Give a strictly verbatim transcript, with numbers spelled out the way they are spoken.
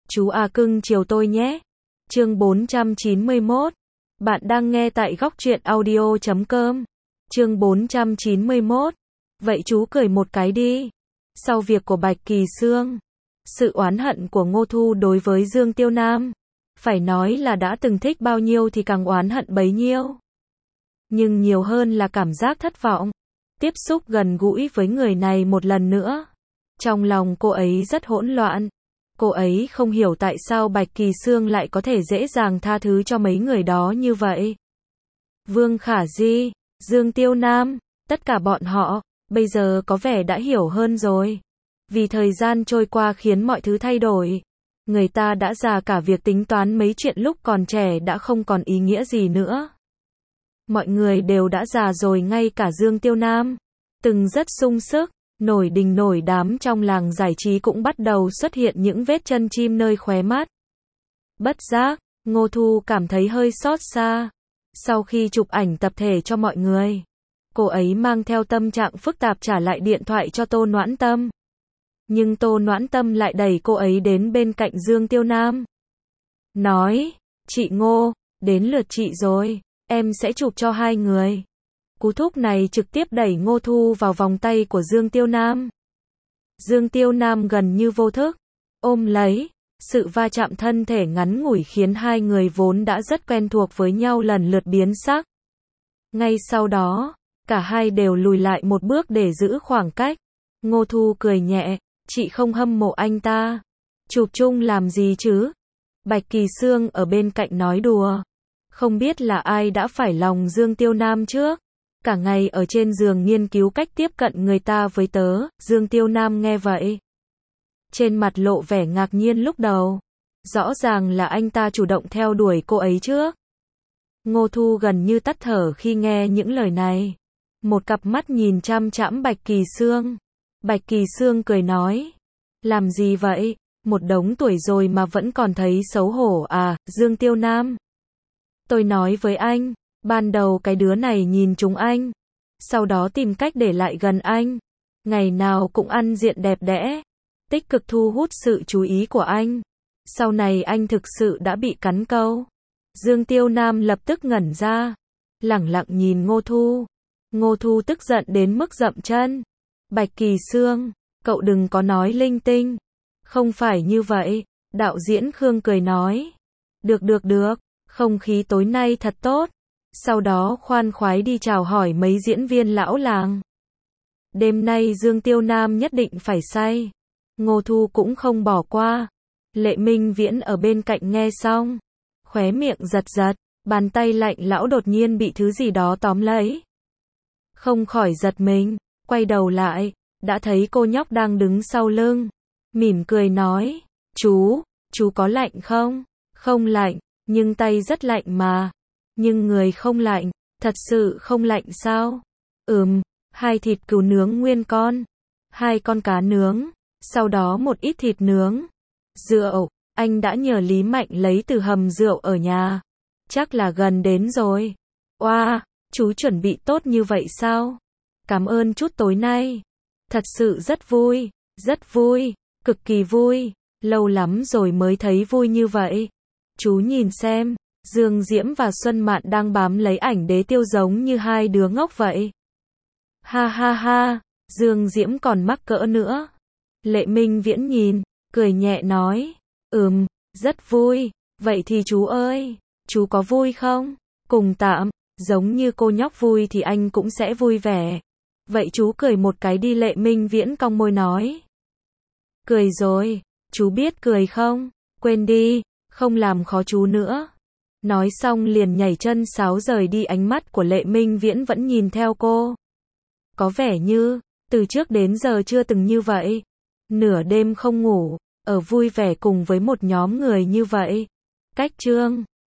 Chú à cưng chiều tôi nhé. Chương bốn trăm chín mươi mốt. Bạn đang nghe tại góc truyện audio chấm com. Chương bốn trăm chín mươi mốt. Vậy chú cười một cái đi. Sau việc của Bạch Kỳ Xương, sự oán hận của Ngô Thu đối với Dương Tiêu Nam, phải nói là đã từng thích bao nhiêu thì càng oán hận bấy nhiêu. Nhưng nhiều hơn là cảm giác thất vọng. Tiếp xúc gần gũi với người này một lần nữa, trong lòng cô ấy rất hỗn loạn. Cô ấy không hiểu tại sao Bạch Kỳ Xương lại có thể dễ dàng tha thứ cho mấy người đó như vậy. Vương Khả Di, Dương Tiêu Nam, tất cả bọn họ, bây giờ có vẻ đã hiểu hơn rồi. Vì thời gian trôi qua khiến mọi thứ thay đổi. Người ta đã già cả, việc tính toán mấy chuyện lúc còn trẻ đã không còn ý nghĩa gì nữa. Mọi người đều đã già rồi, ngay cả Dương Tiêu Nam, từng rất sung sức, nổi đình nổi đám trong làng giải trí cũng bắt đầu xuất hiện những vết chân chim nơi khóe mắt. Bất giác, Ngô Thu cảm thấy hơi xót xa. Sau khi chụp ảnh tập thể cho mọi người, cô ấy mang theo tâm trạng phức tạp trả lại điện thoại cho Tô Noãn Tâm. Nhưng Tô Noãn Tâm lại đẩy cô ấy đến bên cạnh Dương Tiêu Nam. Nói, chị Ngô, đến lượt chị rồi, em sẽ chụp cho hai người. Cú thúc này trực tiếp đẩy Ngô Thu vào vòng tay của Dương Tiêu Nam. Dương Tiêu Nam gần như vô thức ôm lấy. Sự va chạm thân thể ngắn ngủi khiến hai người vốn đã rất quen thuộc với nhau lần lượt biến sắc. Ngay sau đó, cả hai đều lùi lại một bước để giữ khoảng cách. Ngô Thu cười nhẹ, chị không hâm mộ anh ta. Chụp chung làm gì chứ? Bạch Kỳ Xương ở bên cạnh nói đùa. Không biết là ai đã phải lòng Dương Tiêu Nam trước. Cả ngày ở trên giường nghiên cứu cách tiếp cận người ta với tớ. Dương Tiêu Nam nghe vậy, trên mặt lộ vẻ ngạc nhiên lúc đầu. Rõ ràng là anh ta chủ động theo đuổi cô ấy trước. Ngô Thu gần như tắt thở khi nghe những lời này. Một cặp mắt nhìn chăm chăm Bạch Kỳ Xương. Bạch Kỳ Xương cười nói, làm gì vậy? Một đống tuổi rồi mà vẫn còn thấy xấu hổ à? Dương Tiêu Nam, tôi nói với anh, ban đầu cái đứa này nhìn trúng anh, sau đó tìm cách để lại gần anh, ngày nào cũng ăn diện đẹp đẽ, tích cực thu hút sự chú ý của anh. Sau này anh thực sự đã bị cắn câu. Dương Tiêu Nam lập tức ngẩn ra, lẳng lặng nhìn Ngô Thu. Ngô Thu tức giận đến mức dậm chân. Bạch Kỳ Xương, cậu đừng có nói linh tinh. Không phải như vậy, đạo diễn Khương cười nói. Được được được, không khí tối nay thật tốt. Sau đó khoan khoái đi chào hỏi mấy diễn viên lão làng. Đêm nay Dương Tiêu Nam nhất định phải say. Ngô Thu cũng không bỏ qua. Lệ Minh Viễn ở bên cạnh nghe xong, khóe miệng giật giật, bàn tay lạnh lão đột nhiên bị thứ gì đó tóm lấy. Không khỏi giật mình, quay đầu lại, đã thấy cô nhóc đang đứng sau lưng, mỉm cười nói, chú, chú có lạnh không? Không lạnh, nhưng tay rất lạnh mà. Nhưng người không lạnh, thật sự không lạnh sao? Ừm, hai thịt cừu nướng nguyên con, hai con cá nướng, sau đó một ít thịt nướng. Rượu, anh đã nhờ Lý Mạnh lấy từ hầm rượu ở nhà. Chắc là gần đến rồi. Oa, chú chuẩn bị tốt như vậy sao? Cảm ơn chút tối nay. Thật sự rất vui, rất vui, cực kỳ vui. Lâu lắm rồi mới thấy vui như vậy. Chú nhìn xem, Dương Diễm và Xuân Mạn đang bám lấy ảnh Đế Tiêu giống như hai đứa ngốc vậy. Ha ha ha, Dương Diễm còn mắc cỡ nữa. Lệ Minh Viễn nhìn, cười nhẹ nói, ừm, rất vui. Vậy thì chú ơi, chú có vui không? Cùng tạm, giống như cô nhóc vui thì anh cũng sẽ vui vẻ. Vậy chú cười một cái đi. Lệ Minh Viễn cong môi nói. Cười rồi, chú biết cười không? Quên đi, không làm khó chú nữa. Nói xong liền nhảy chân sáo rời đi. Ánh mắt của Lệ Minh Viễn vẫn nhìn theo cô. Có vẻ như, từ trước đến giờ chưa từng như vậy. Nửa đêm không ngủ, ở vui vẻ cùng với một nhóm người như vậy. Cách chương